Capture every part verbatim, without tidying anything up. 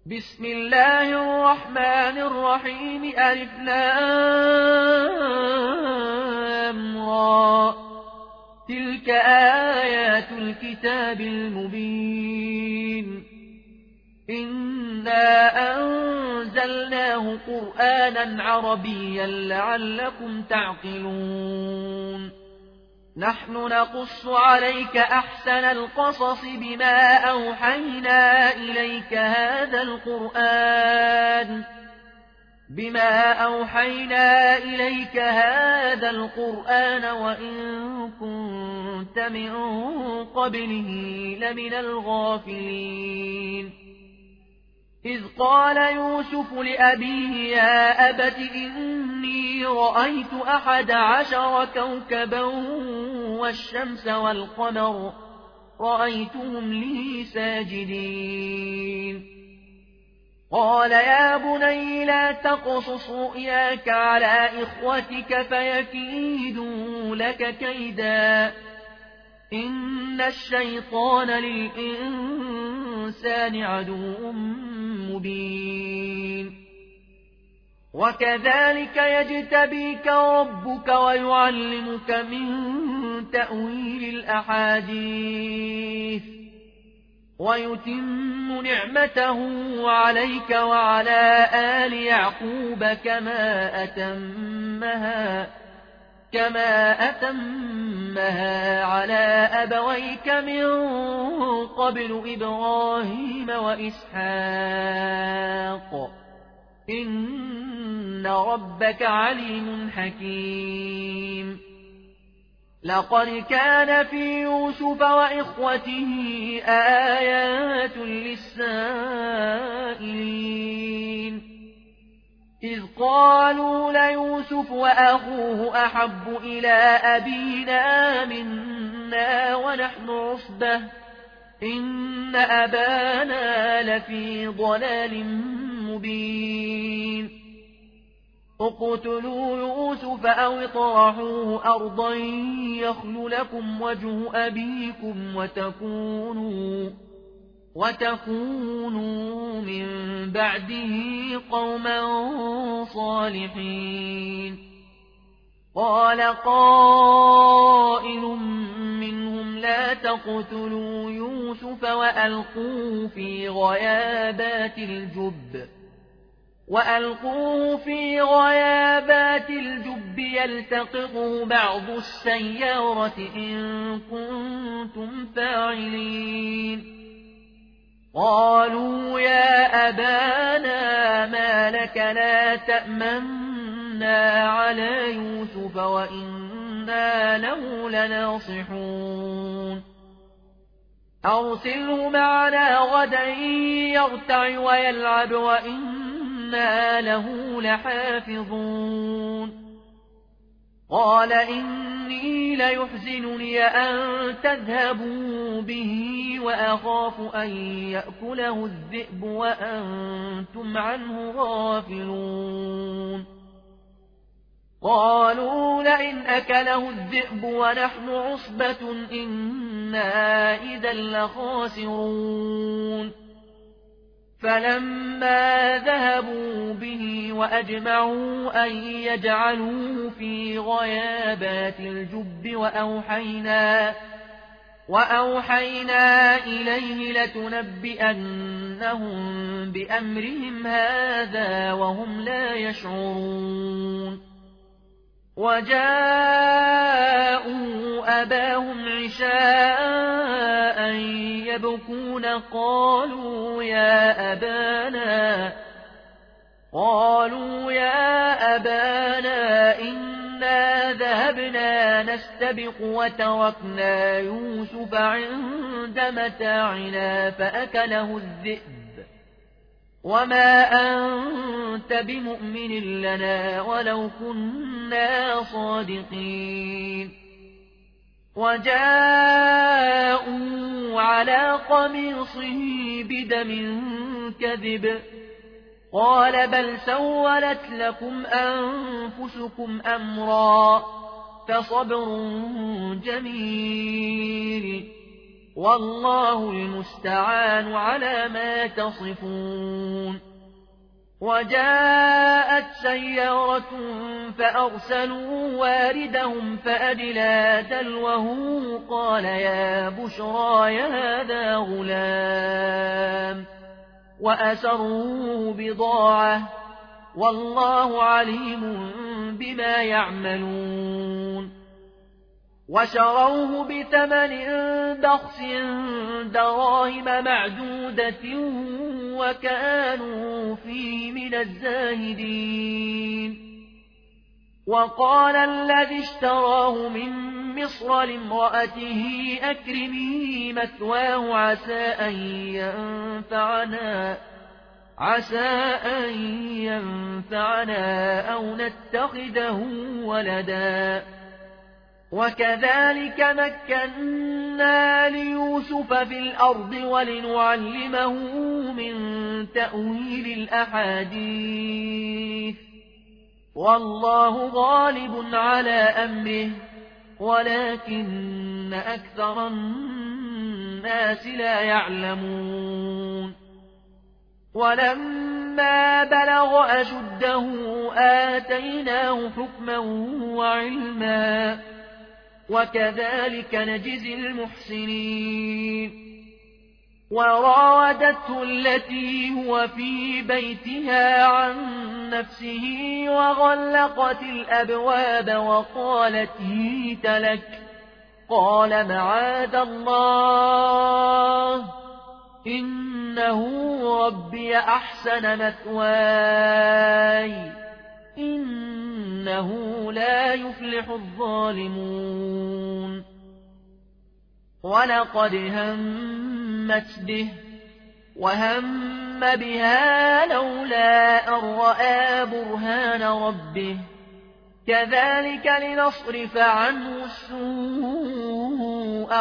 بسم الله الرحمن الرحيم ألف لام را تلك آيات الكتاب المبين إنا أنزلناه قرآنا عربيا لعلكم تعقلون نحن نقص عليك أحسن القصص بما أوحينا إليك هذا القرآن بما أوحينا إليك هذا القرآن وإن كنت من قبله لمن الغافلين إذ قال يوسف لأبيه يا أبت إني رأيت أحد عشر كوكبا والشمس والقمر رأيتهم لي ساجدين قال يا بني لا تقصص رؤياك على إخوتك فيكيدوا لك كيدا إن الشيطان للإنسان عدو مبين وكذلك يجتبيك ربك ويعلمك من تأويل الأحاديث ويتم نعمته عليك وعلى آل يعقوب كما أتمها كما أتمها على أبويك من قبل إبراهيم وإسحاق إن ربك عليم حكيم لقد كان في يوسف وإخوته آيات للسائلين إذ قالوا ليوسف وأخوه أحب إلى أبينا منا ونحن عصبة إن أبانا لفي ضلال مبين اقتلوا يوسف أو اطرحوه أرضا يخل لكم وجه أبيكم وتكونوا وتكونوا من بعده قوما صالحين قال قائل منهم لا تقتلوا يوسف وألقوه في غيابات الجب وألقوه في غيابات الجب يلتقطه بعض السيارة إن كنتم فاعلين قالوا يا أبانا ما لك لا تأمنا على يوسف وإنا له لناصحون أرسله معنا غدا يرتع ويلعب وإنا له لحافظون قال إني ليحزنني أن تذهبوا به وأخاف أن يأكله الذئب وأنتم عنه غافلون قالوا لئن أكله الذئب ونحن عصبة إنا إذا لخاسرون فلما ذهبوا به وأجمعوا أن يجعلوه في غيابات الجب وأوحينا, وأوحينا إليه لتنبئنهم بأمرهم هذا وهم لا يشعرون وجاءوا أباهم عشاء يبكون قالوا يا أبانا قالوا يا أبانا إنا ذهبنا نستبق وتركنا يوسف عند متاعنا فأكله الذئب وما أنت بمؤمن لنا ولو كنا صادقين وجاءوا على قميصه بدم كذب قال بل سولت لكم أنفسكم أمرا فصبر جميل والله المستعان على ما تصفون وجاءت سيارة فأرسلوا واردهم فأدلى دلوه قال يا بشرى هذا غلام وأسروه بضاعة والله عليم بما يعملون وشروه بثمن بخس دراهم معدودة وكانوا فيه من الزاهدين وقال الذي اشتراه من مصر لامرأته أكرمي مثواه عسى أن ينفعنا عسى أن ينفعنا أو نتخذه ولدا وكذلك مكنا ليوسف في الأرض ولنعلمه من تأويل الأحاديث والله غالب على أمره ولكن أكثر الناس لا يعلمون ولما بلغ أشده آتيناه حكما وعلما وكذلك نجزي المحسنين وراودته التي هو في بيتها عن نفسه وغلقت الأبواب وقالت هيت لك قال معاذ الله إنه ربي أحسن مثواي إنه لا يفلح الظالمون ولقد همت به وهم بها لولا أن رأى برهان ربه كذلك لنصرف عنه السوء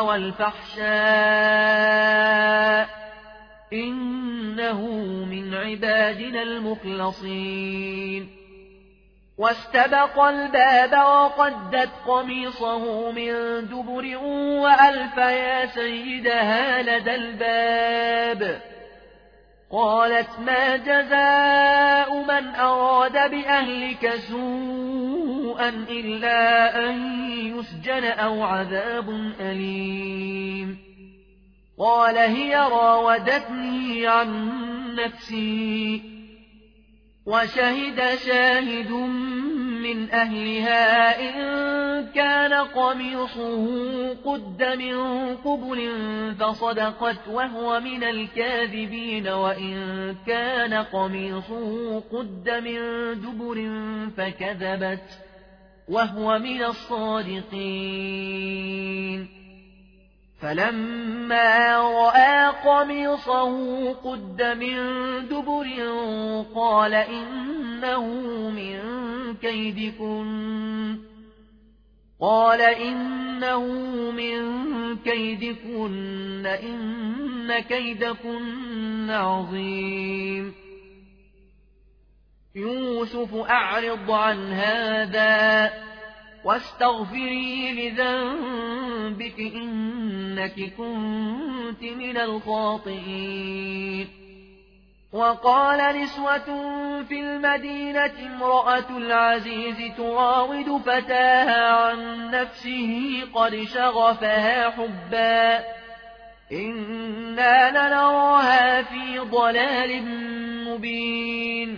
والفحشاء إنه من عبادنا المخلصين واستبق الباب وقدت قميصه من دبر وألف يا سيدها لدى الباب قالت ما جزاء من أراد بأهلك سوءا إلا أن يسجن أو عذاب أليم قال هي راودتني عن نفسي وشهد شاهد من أهلها إن كان قميصه قد من قبل فصدقت وهو من الكاذبين وإن كان قميصه قد من دبر فكذبت وهو من الصادقين فلما رأى قميصه قد من دبر قال إنه من كيدكن قال إنه من كيدكن إن كيدكن عظيم يوسف أعرض عن هذا واستغفري لذنبك إنك كنت من الخاطئين وقال نسوة في المدينة امرأة العزيز تراود فتاها عن نفسه قد شغفها حبا إنا لنراها في ضلال مبين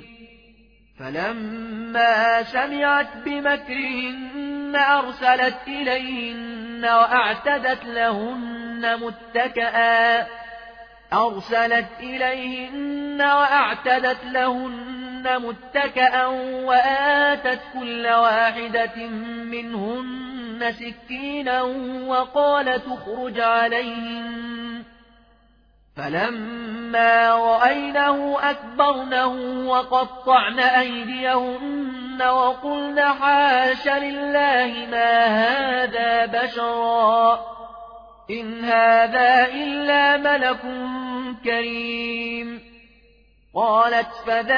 فلما سمعت بمكرهن أرسلت إليهن وأعتدت لهن متكئا أرسلت إليهن وأعتدت لهن متكئا وآتت كل واحدة منهن سكينا وقالت اخرج عليهن فلما رأينه أكبرنه وقطعن أيديهن وقلن حاش لله ما هذا بشرا إن هذا إلا ملك كريم قالت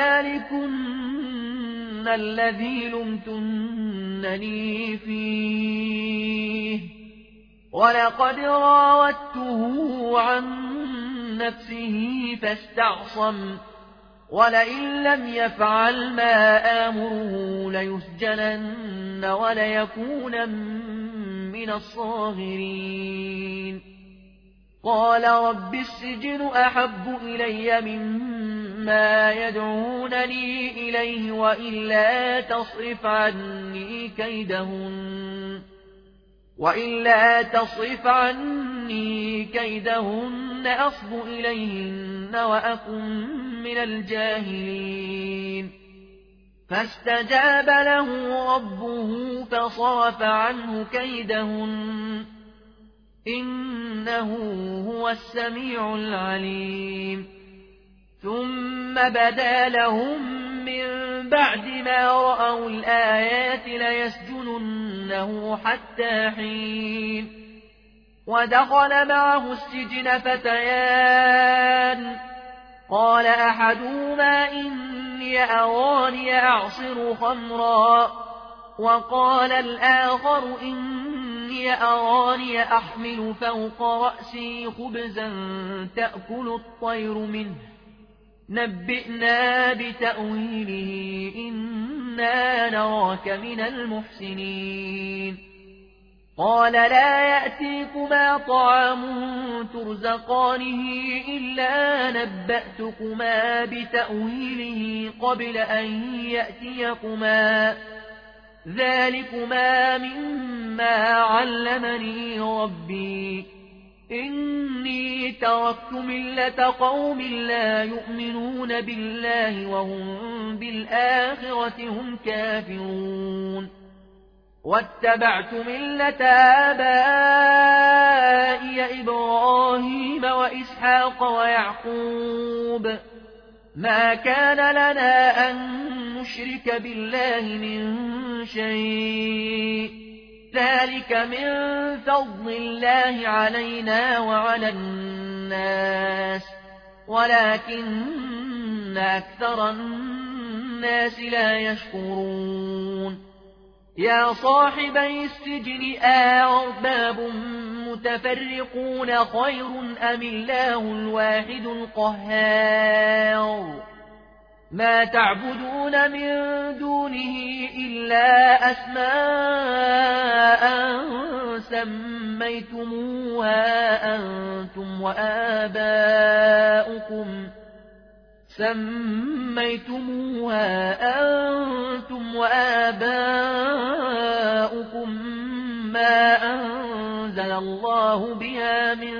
فذلكن الذي لمتنني فيه ولقد راودته عن نفسه فاستعصم ولئن لم يفعل ما آمره ليسجنن وليكون من الصاغرين قال رب السجن أحب إلي مما يدعونني إليه وإلا تصرف عني كيدهن وإلا تصرف عني كيدهن أصب إليهن وأكن من الجاهلين فاستجاب له ربه فصرف عنه كيدهن إنه هو السميع العليم ثم بدا لهم من بعد ما رأوا الآيات ليسجننه حتى حين ودخل معه السجن فتيان قال أحدهما إني أراني أعصر خمرا وقال الآخر إني أراني أحمل فوق رأسي خبزا تأكل الطير منه نبئنا بتأويله إنا نراك من المحسنين قال لا يأتيكما طعام ترزقانه إلا نبأتكما بتأويله قبل أن يأتيكما ذلكما مما علمني ربي إني تركت ملة قوم لا يؤمنون بالله وهم بالآخرة هم كافرون واتبعت ملة آبائي إبراهيم وإسحاق ويعقوب ما كان لنا أن نشرك بالله من شيء ذلك من فضل الله علينا وعلى الناس ولكن أكثر الناس لا يشكرون يا صاحبي السجن أأرباب متفرقون خير أم الله الواحد القهار ما تعبدون من دونه إلا أسماء سميتموها أنتم وآباؤكم سميتموها أنتم وآباؤكم ما أنزل الله بها من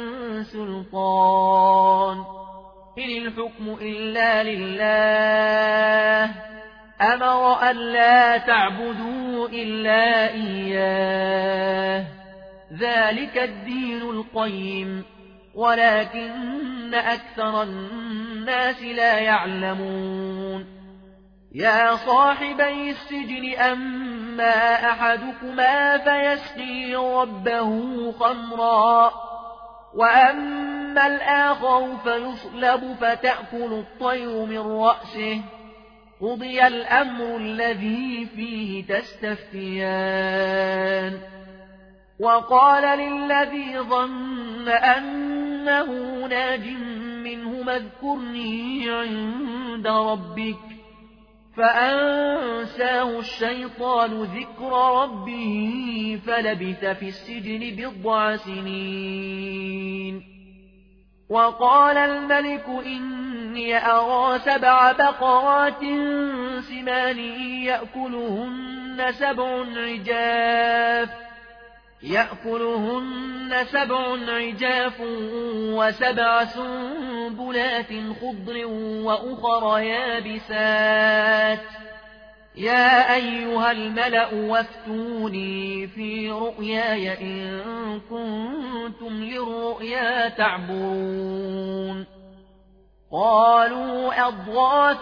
سلطان إن الحكم إلا لله أمر أن لا تعبدوا إلا إياه ذلك الدين القيم ولكن أكثر الناس لا يعلمون يا صاحبي السجن أما أحدكما فيسقي ربه خمرا وأما الآخر فيصلب فتأكل الطير من رأسه قضي الأمر الذي فيه تستفتيان وقال للذي ظن أنه ناج منه اذكرني عند ربك فأنساه الشيطان ذكر ربه فلبث في السجن بضع سنين وقال الملك إني أرى سبع بقرات سمان يأكلهن سبع عجاف يأكلهن سبع عجاف وسبع سنبلات خضر وأخر يابسات يا أيها الملأ وافتوني في رؤياي إن كنتم للرؤيا تعبرون قالوا أضغاث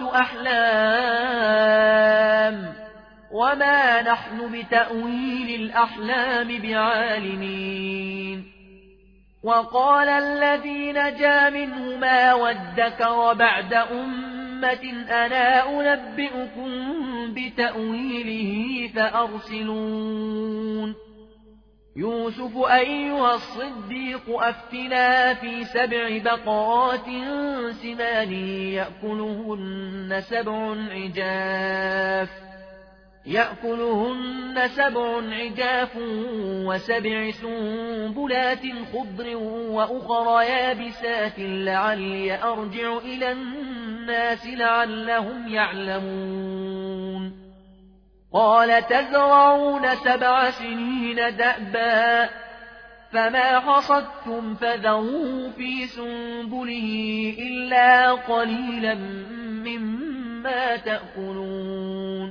أحلام وما نحن بتأويل الأحلام بعالمين وقال الذي نجا منهما وادكر بعد أمة أنا أنبئكم بتأويله فأرسلون يوسف أيها الصديق أفتنا في سبع بقرات سمان يأكلهن سبع عجاف يأكلهن سبع عجاف وسبع سنبلات خضر وأخر يابسات لعلي أرجع إلى الناس لعلهم يعلمون قال تزرعون سبع سنين دأبا فما حصدتم فذروه في سنبله إلا قليلا مما تأكلون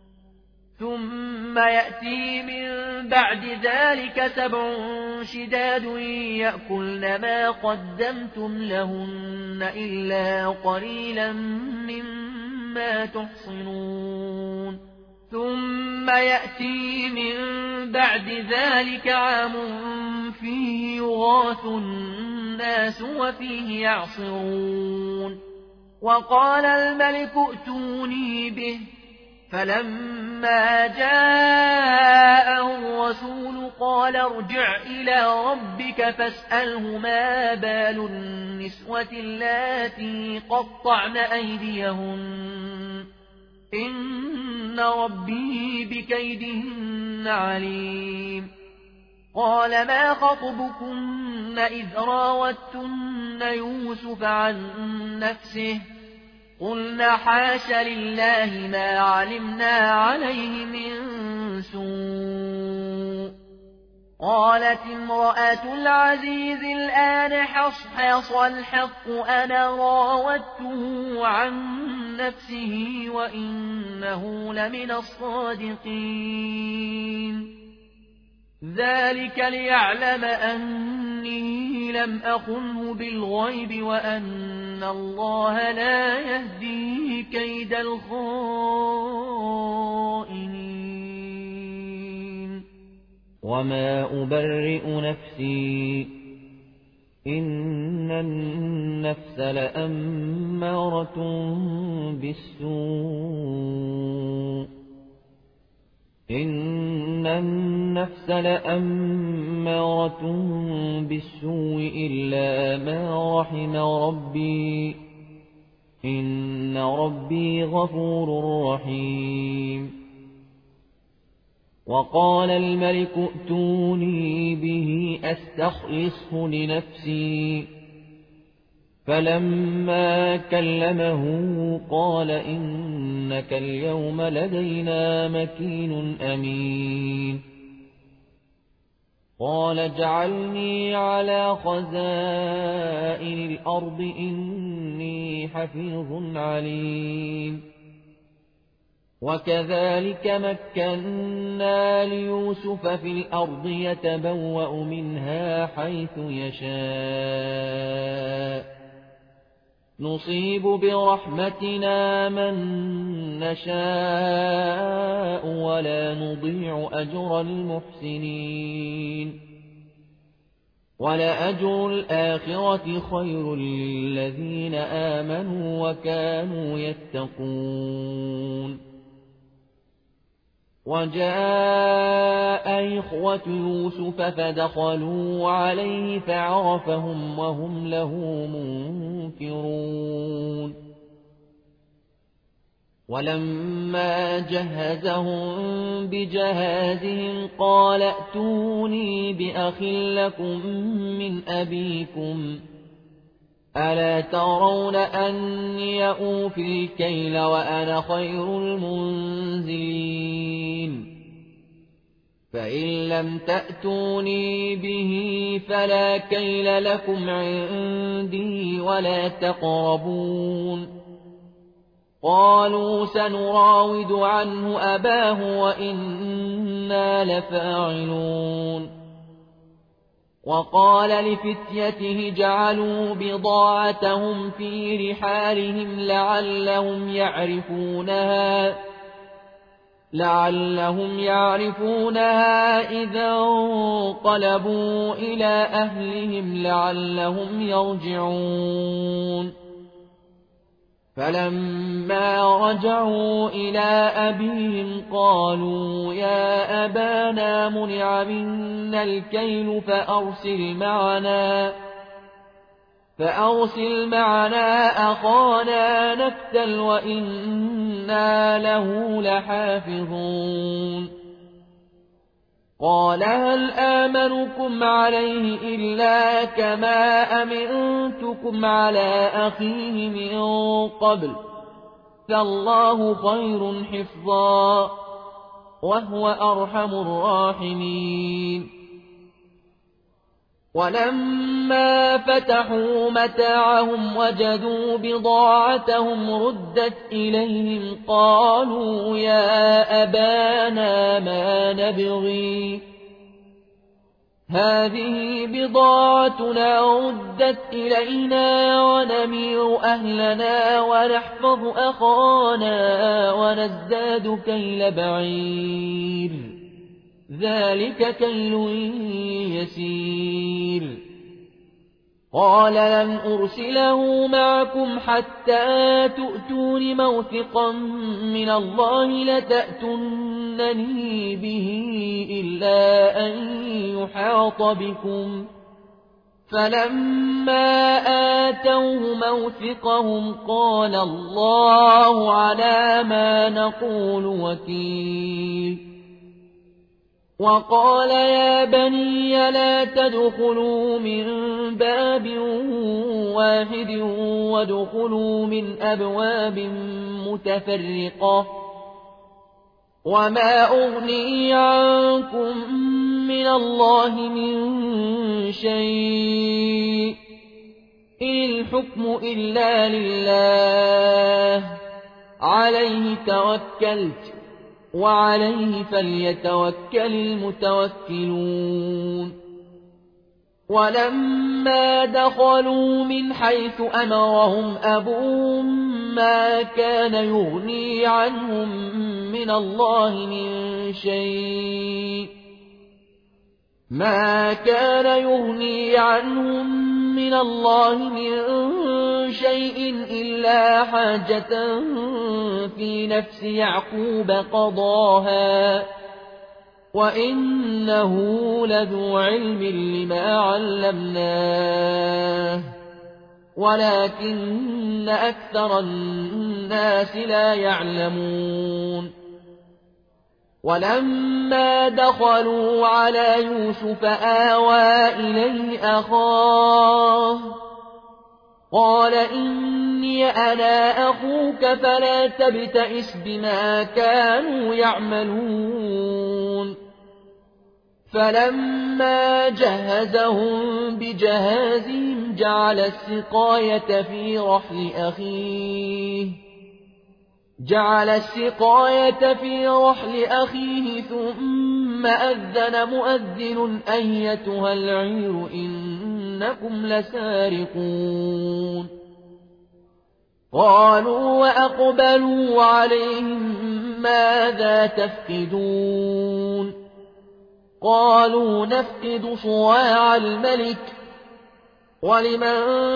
ثم يأتي من بعد ذلك سبع شداد يأكلن ما قدمتم لهن إلا قليلا مما تحصنون ثم يأتي من بعد ذلك عام فيه يغاث الناس وفيه يعصرون وقال الملك ائتوني به فلما جاءه الرسول قال ارجع إلى ربك فاسأله ما بال النسوة اللاتي قطعن أيديهن إن ربي بكيدهن عليم قال ما خطبكن إذ راوتن يوسف عن نفسه قلنا حاش لله ما علمنا عليه من سوء قالت امرأة العزيز الآن حصحص الحق أنا راودته عن نفسه وإنه لمن الصادقين ذلك ليعلم أني لم أخنه بالغيب وأن الله لا يهدي كيد الخائنين وما أبرئ نفسي إن النفس لأمارة بالسوء إن النفس لأمارة بالسوء إلا ما رحم ربي إن ربي غفور رحيم وقال الملك ائتوني به أستخلصه لنفسي فلما كلمه قال إنك اليوم لدينا مكين أمين قال اجعلني على خزائن الأرض إني حفيظ عليم وكذلك مكنا ليوسف في الأرض يتبوأ منها حيث يشاء نصيب برحمتنا من نشاء ولا نضيع أجر المحسنين ولأجر الآخرة خير للذين آمنوا وكانوا يتقون وجاء إخوة يوسف فدخلوا عليه فعرفهم وهم له منكرون ولما جهزهم بجهازهم قال ائتوني بأخ لكم من أبيكم ألا ترون أني أوفي الكيل وأنا خير المنزلين فإن لم تأتوني به فلا كيل لكم عندي ولا تقربون قالوا سنراود عنه أباه وإنا لفاعلون وقال لفتيته جعلوا بضاعتهم في رحالهم لعلهم يعرفونها لعلهم يعرفونها إذا انقلبوا إلى أهلهم لعلهم يرجعون فلما رجعوا إلى أبيهم قالوا يا أبانا منع منا الكيل فأرسل معنا فأرسل معنا أخانا نكتل وإنا له لحافظون قال هل آمنكم عليه إلا كما أمنتكم على أخيه من قبل فالله خير حفظا وهو أرحم الراحمين ولما فتحوا متاعهم وجدوا بضاعتهم ردت إليهم قالوا يا أبانا ما نبغي هذه بضاعتنا ردت إلينا ونمير أهلنا ونحفظ أخانا ونزداد كيل بعير ذلك كيل يسير قال لن أرسله معكم حتى تؤتون موثقا من الله لتأتونني به إلا أن يحاط بكم فلما آتوه موثقهم قال الله على ما نقول وكيل وقال يا بني لا تدخلوا من باب واحد وادخلوا من أبواب متفرقة وما أغني عنكم من الله من شيء إن الحكم إلا لله عليه توكلت وعليه فليتوكل المتوكلون ولما دخلوا من حيث أمرهم أبوهم ما كان يغني عنهم من الله من شيء ما كان يغني عنهم من الله من شيء إلا حاجة في نفس يعقوب قضاها وإنه لذو علم لما علمناه ولكن أكثر الناس لا يعلمون ولما دخلوا على يوسف آوى إليه أخاه قال إني أنا أخوك فلا تبتئس بما كانوا يعملون فلما جهزهم بجهازهم جعل السقاية في رحل أخيه جعل السقاية في رحل أخيه ثم أذن مؤذن أيتها العير إنكم لسارقون قالوا وأقبلوا عليهم ماذا تفقدون قالوا نفقد صواع الملك ولمن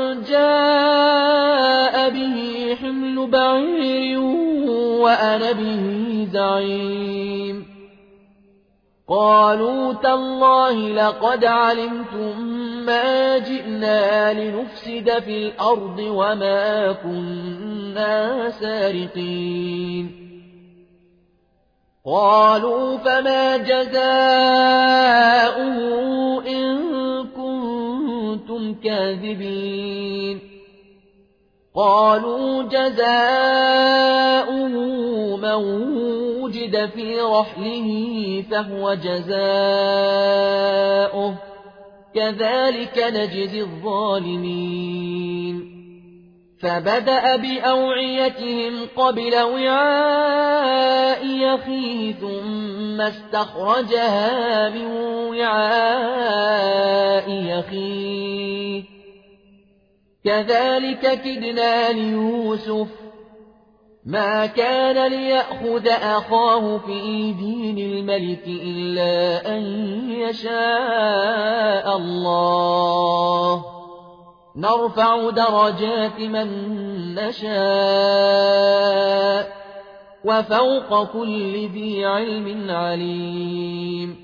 جاء به حمل بعير وأنا به زعيم قالوا تالله لقد علمتم ما جئنا لنفسد في الأرض وما كنا سارقين قالوا فما جزاؤه إن كنتم كاذبين قالوا جزاؤه من وجد في رحله فهو جزاؤه كذلك نجزي الظالمين فبدأ بأوعيتهم قبل وعاء أخيه ثم استخرجها من وعاء أخيه كذلك كدنا ليوسف ما كان ليأخذ أخاه في دين الملك إلا أن يشاء الله نرفع درجات من نشاء وفوق كل ذي علم عليم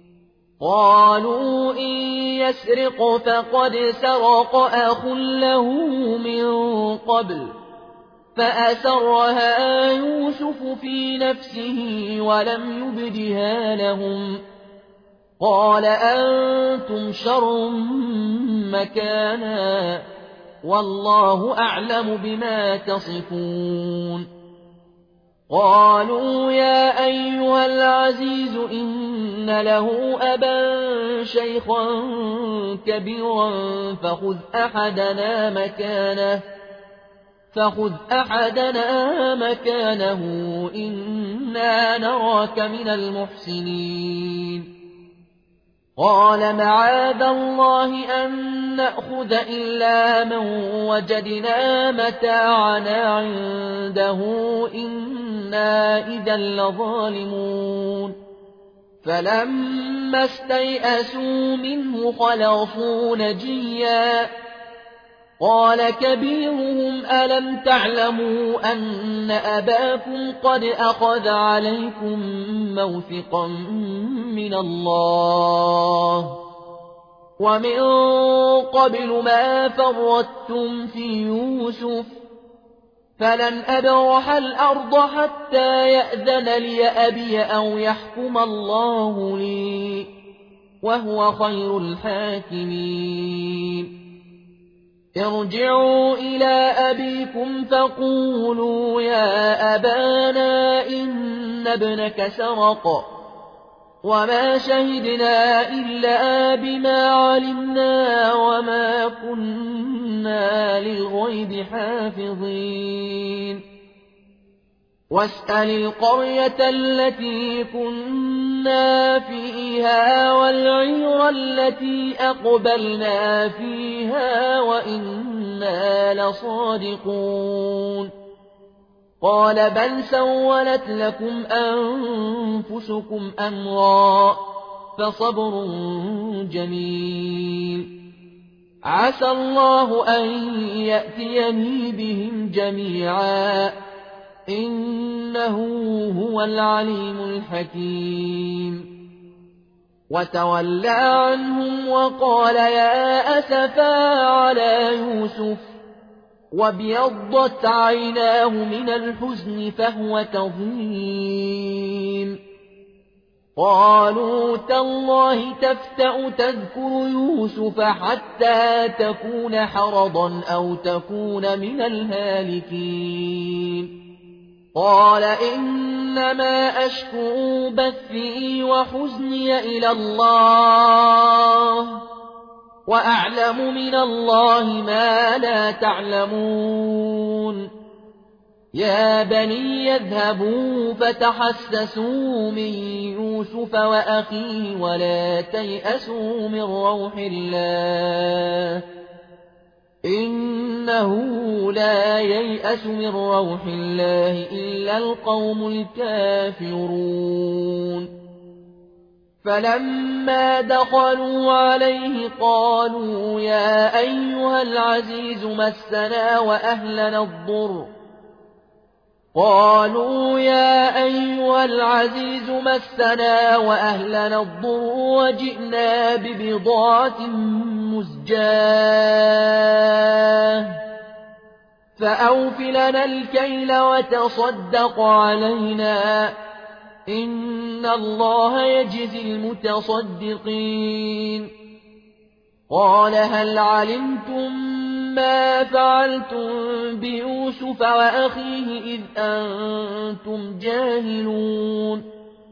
قالوا إن يسرق فقد سرق أخ له من قبل فأسرها يوسف في نفسه ولم يبدها لهم قال أنتم شر مكانا والله أعلم بما تصفون قالوا يا أيها العزيز إن له أبا شيخا كبيرا فخذ أحدنا مكانه فخذ أحدنا مكانه إنا نراك من المحسنين قال معاذ الله أن نأخذ إلا من وجدنا متاعنا عنده إنا إذا لظالمون فلما استيئسوا منه خلصوا نجيا قال كبيرهم ألم تعلموا أن أباكم قد أخذ عليكم موثقا من الله ومن قبل ما فرطتم في يوسف فلن أبرح الأرض حتى يأذن لي أبي أو يحكم الله لي وهو خير الحاكمين ارجعوا إلى أبيكم فقولوا يا أبانا إن ابنك سرق وما شهدنا إلا بما علمنا وما كنا للغيب حافظين واسأل القرية التي كنا فيها والعير التي أقبلنا فيها وإنا لصادقون قال بل سولت لكم أنفسكم أمرا فصبر جميل عسى الله أن يأتيني بهم جميعا إنه هو العليم الحكيم وتولى عنهم وقال يا أسفا على يوسف وابيضت عيناه من الحزن فهو كظيم قالوا تالله تفتأ تذكر يوسف حتى تكون حرضا أو تكون من الهالكين قال إنما أشكو بثي وحزني إلى الله وأعلم من الله ما لا تعلمون يا بني يذهبوا فتحسسوا من يوسف وأخيه ولا تيأسوا من روح الله إنه لا ييأس من روح الله إلا القوم الكافرون فلما دخلوا عليه قالوا يا أيها العزيز مسنا وأهلنا الضر قالوا يا أيها العزيز مسنا وأهلنا الضر وجئنا ببضاعة مزجاة فأوف لنا الكيل وتصدق علينا إن الله يجزي المتصدقين قال هل علمتم ما فعلتم بيوسف وأخيه إذ أنتم جاهلون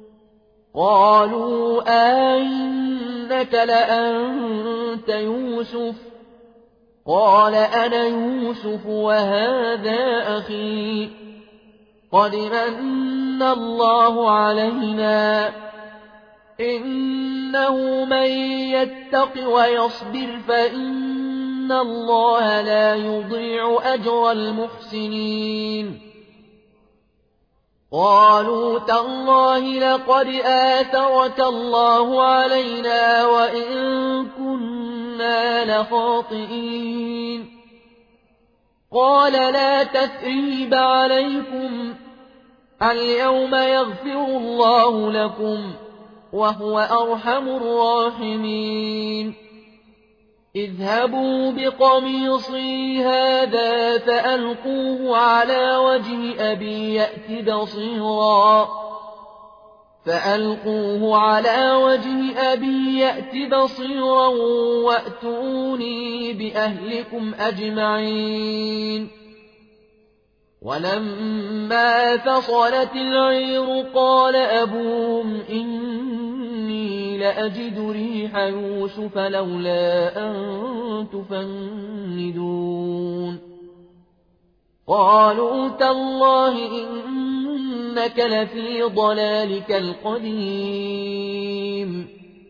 قالوا أئنك لأنت يوسف قال أنا يوسف وهذا أخي قد من الله علينا إنه من يتق ويصبر فإن الله لا يضيع أجر المحسنين قالوا تالله لقد آثرك الله علينا وإن كنا إنا لخاطئين قال لا تثريب عليكم اليوم يغفر الله لكم وهو أرحم الراحمين اذهبوا بقميصي هذا فألقوه على وجه أبي يأت بصيرا فألقوه على وجه أبي يأت بصيرا وأتوني بأهلكم أجمعين ولما فصلت العير قال أبوهم إني لأجد ريح يوسف لولا أن تفندون قالوا تالله إنك لفي ضلالك القديم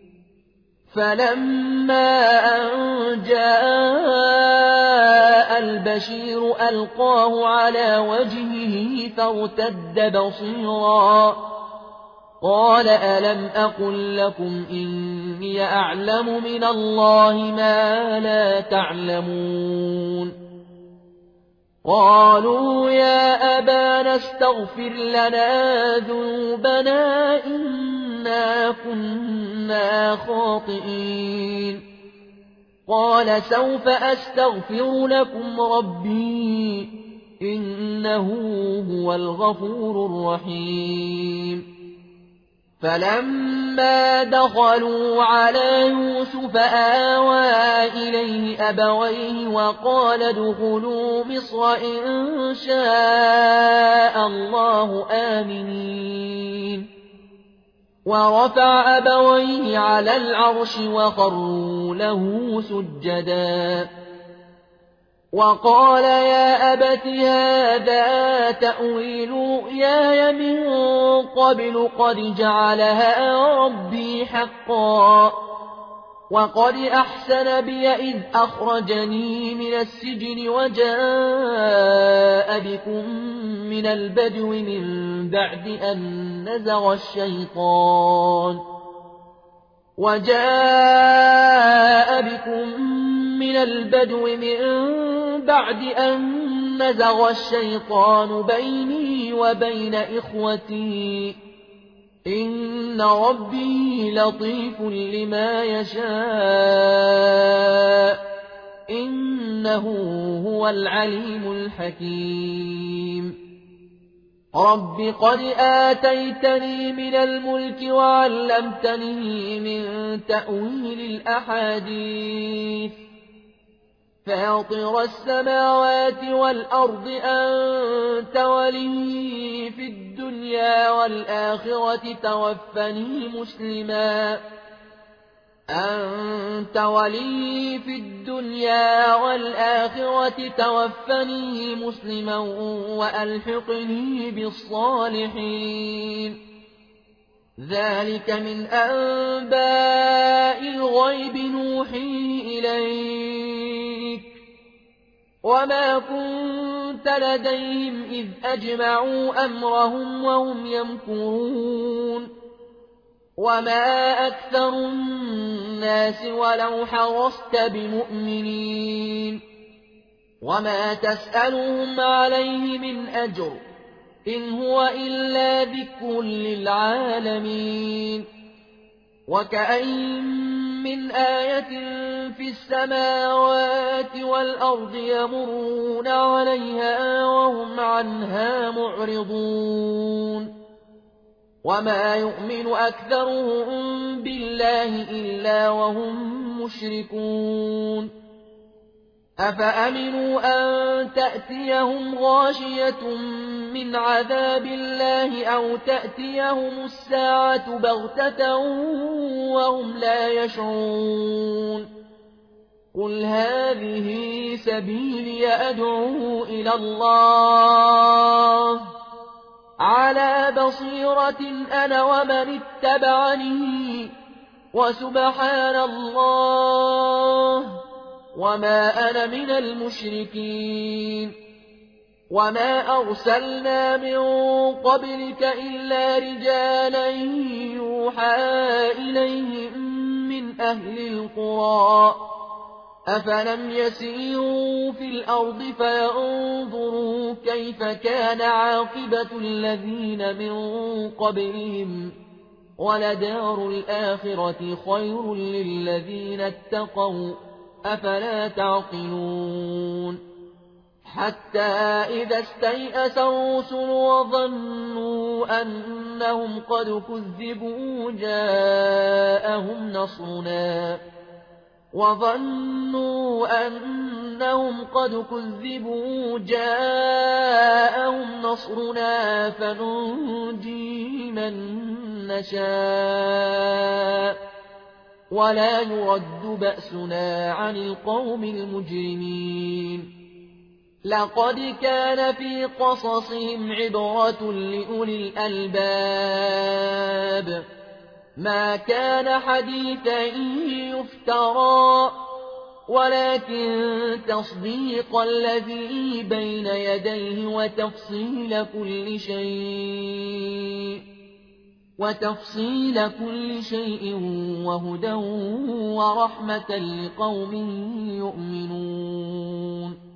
فلما أن جاء البشير ألقاه على وجهه فارتد بصيرا قال ألم أقل لكم إني أعلم من الله ما لا تعلمون قالوا يا أبانا استغفر لنا ذنوبنا إنا كنا خاطئين قال سوف أستغفر لكم ربي إنه هو الغفور الرحيم فلما دخلوا على يوسف آوى إليه أبويه وقال ادخلوا مصر إن شاء الله آمنين ورفع أبويه على العرش وخروا له سجدا وقال يا أبت هذا تأويل رؤياي من قبل قد جعلها ربي حقا وقد أحسن بي إذ أخرجني من السجن وجاء بكم من البدو من بعد أن نزغ الشيطان وجاء بكم من البدو من بعد أن نزغ الشيطان بيني وبين إخوتي إن ربي لطيف لما يشاء إنه هو العليم الحكيم رب قد آتيتني من الملك وعلمتني من تأويل الأحاديث فاطر السماوات والأرض أنت ولي في الدنيا والآخرة توفني مسلما أنت ولي في الدنيا والآخرة توفني مسلما وألحقني بالصالحين ذلك من أنباء الغيب نوحيه إليك وما كنت لديهم إذ أجمعوا أمرهم وهم يمكرون وما أكثر الناس ولو حرصت بمؤمنين وما تسألهم عليه من أجر إن هو إلا ذكر للعالمين وكأين من آية في السماوات والأرض يمرون عليها وهم عنها معرضون وما يؤمن أكثرهم بالله إلا وهم مشركون أفأمنوا أن تأتيهم غاشية من عذاب الله أو تأتيهم الساعة بغتة وهم لا يشعرون قل هذه سبيلي أدعو إلى الله على بصيرة أنا ومن اتبعني وسبحان الله وما أنا من المشركين وما أرسلنا من قبلك إلا رجالا يوحى إليهم من أهل القرى أفلم يسيروا في الأرض فينظروا كيف كان عاقبة الذين من قبلهم ولدار الآخرة خير للذين اتقوا أفلا تعقلون حتى إذا استيأس الرسل وظنوا أنهم قد كذبوا جاءهم نصرنا وظنوا أنهم قد كذبوا جاءهم نصرنا فننجي من نشاء ولا يرد بأسنا عن القوم المجرمين لقد كان في قصصهم عبرة لأولي الألباب ما كان حديثا يفترى ولكن تصديق الذي بين يديه وتفصيل كل شيء وتفصيل كل شيء وهدى ورحمة لقوم يؤمنون